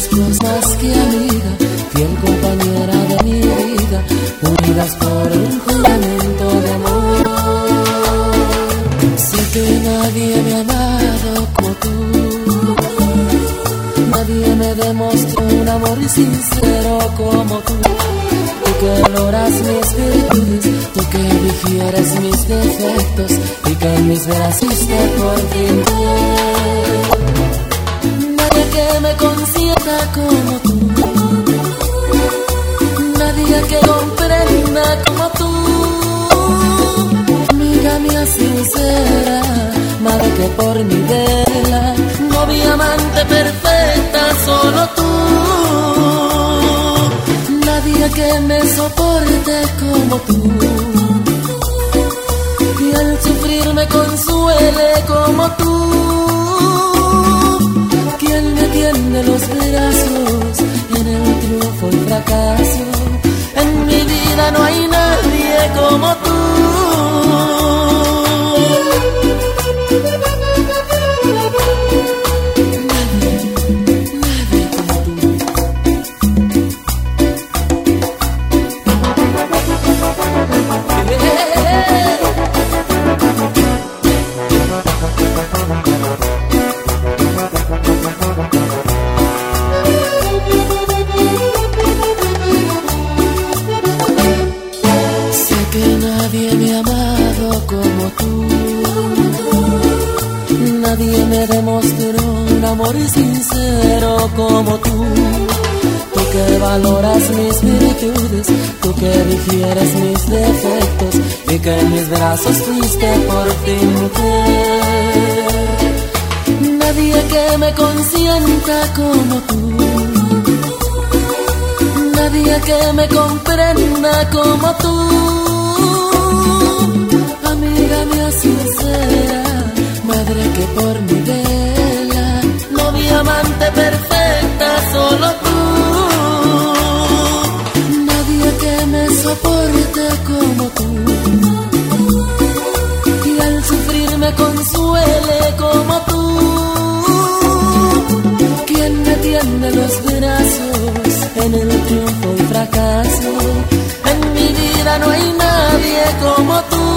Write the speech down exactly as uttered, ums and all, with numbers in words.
esposa más que amiga, fiel compañera de mi vida, unidas por un juramento de amor. Sé que nadie me ha amado como tú, nadie me demostró un amor sincero como tú. Tú que valoras mis virtudes, tú que digieres mis defectos y que en mis brazos te por fin. Nadie que me consienta como tú, nadie que comprenda como tú. Amiga mía sincera, madre que por mi vela, novia amante perfecta, solo tú. Nadie que me soporte como tú, y al sufrir me consuele como tú. Quien me tiende los brazos en el triunfo y fracaso, en mi vida no hay nadie como tú. Nadie me ha amado como tú, nadie me demostró un amor sincero como tú. Tú que valoras mis virtudes, tú que difieres mis defectos y que en mis brazos fuiste por fin mujer. Nadie que me consienta como tú, nadie que me comprenda como tú. Amiga mía sincera, madre que por mi vela, novia amante perfecta, solo tú. Nadie que me soporte como tú, y al sufrir me consuele como tú. Quien me tiende los brazos en el triunfo y fracaso, en mi vida no hay nadie como tú.